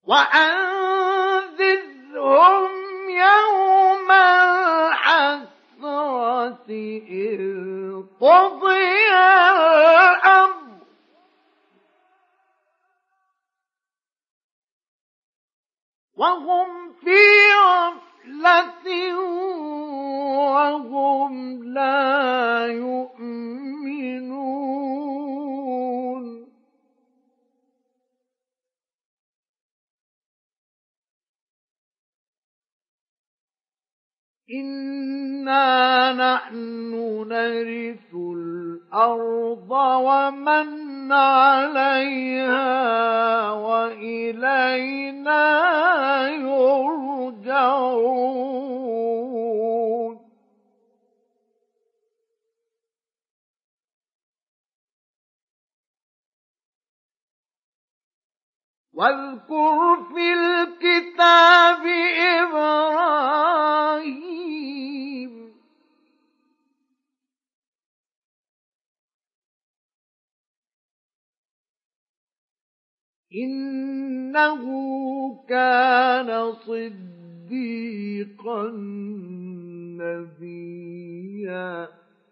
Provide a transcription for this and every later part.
وأنذرهم يوم الحسرة إذ قضي الأمر وهم في غفلة وهم لا يؤمنون إنا نحن نرث الأرض ومن عليها وإلينا يرجعون واذكر في الكتاب إبراهيم إنه كان صديقا نبيا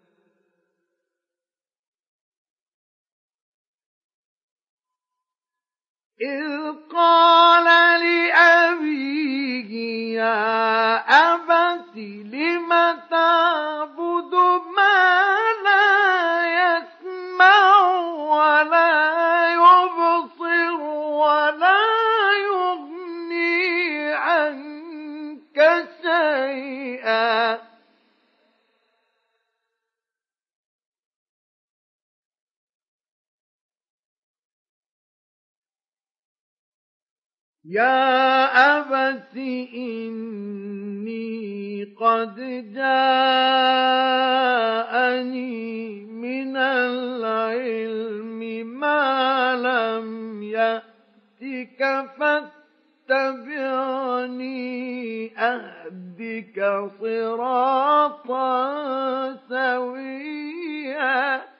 إذ قال لأبيه يا أبت لم تعبد ما لا يسمع ولا يبصر ولا يغني عنك شيئا يا أبت إني قد جاءني من العلم ما لم يأتك فاتبعني أهدك صراطا سويا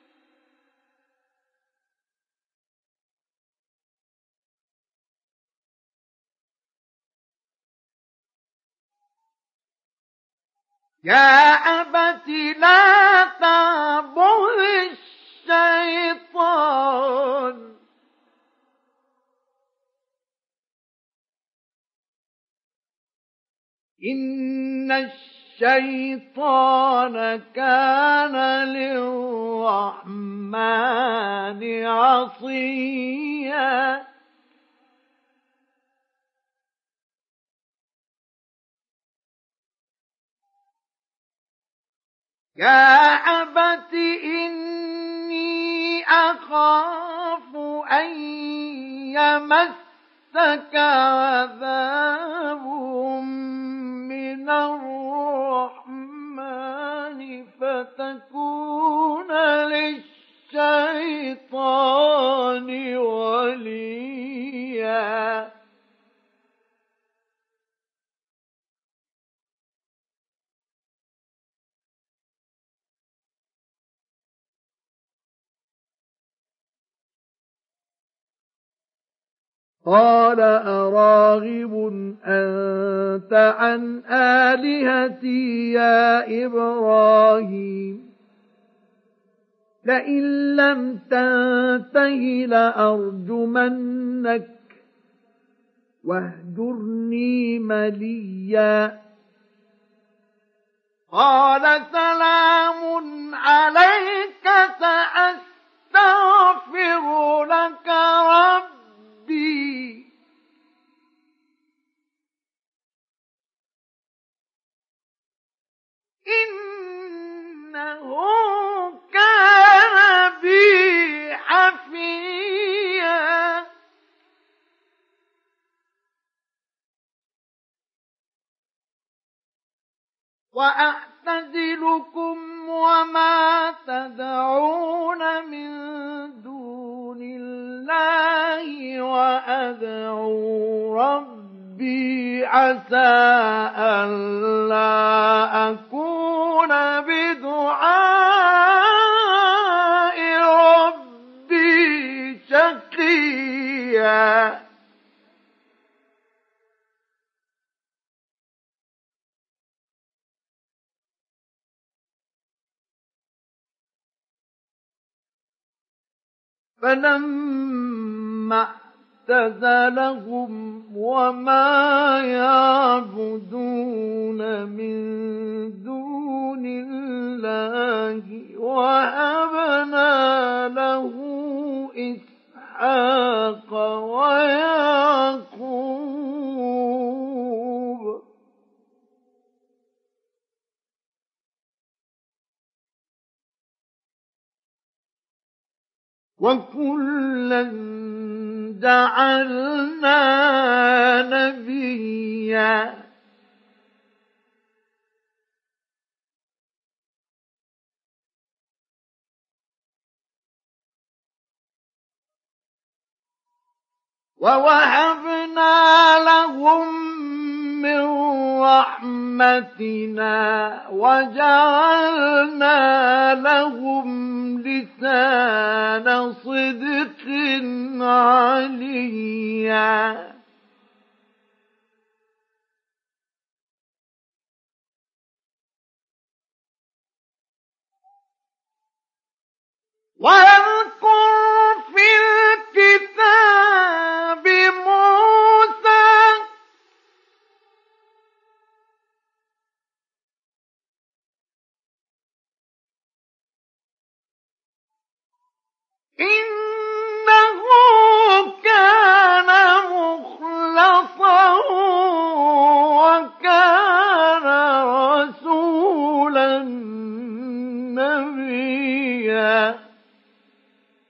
يا أبت لا تعبد الشيطان إن الشيطان كان للرحمن عصيا يا أبت إني أخاف أن يمسك عذاب من الرحمن فتكون للشيطان وليا قال أراغب أنت عن آلهتي يا إبراهيم لئن لم تنته لأرجمنك واهجرني مليا قال سلام عليك سأستغفر لك ربي إنه كان بي حفيا وأعتزلكم وما تدعون من دون الله وأدعو ربي عسى ألا أكون بدعاء ربي شقيا فلما اعتزلهم وما يعبدون من دون الله وهبنا له إسحاق ويعقوب وكلا جعلنا نبيا ووهبنا لهم من رحمتنا وجعلنا لهم لسان صدق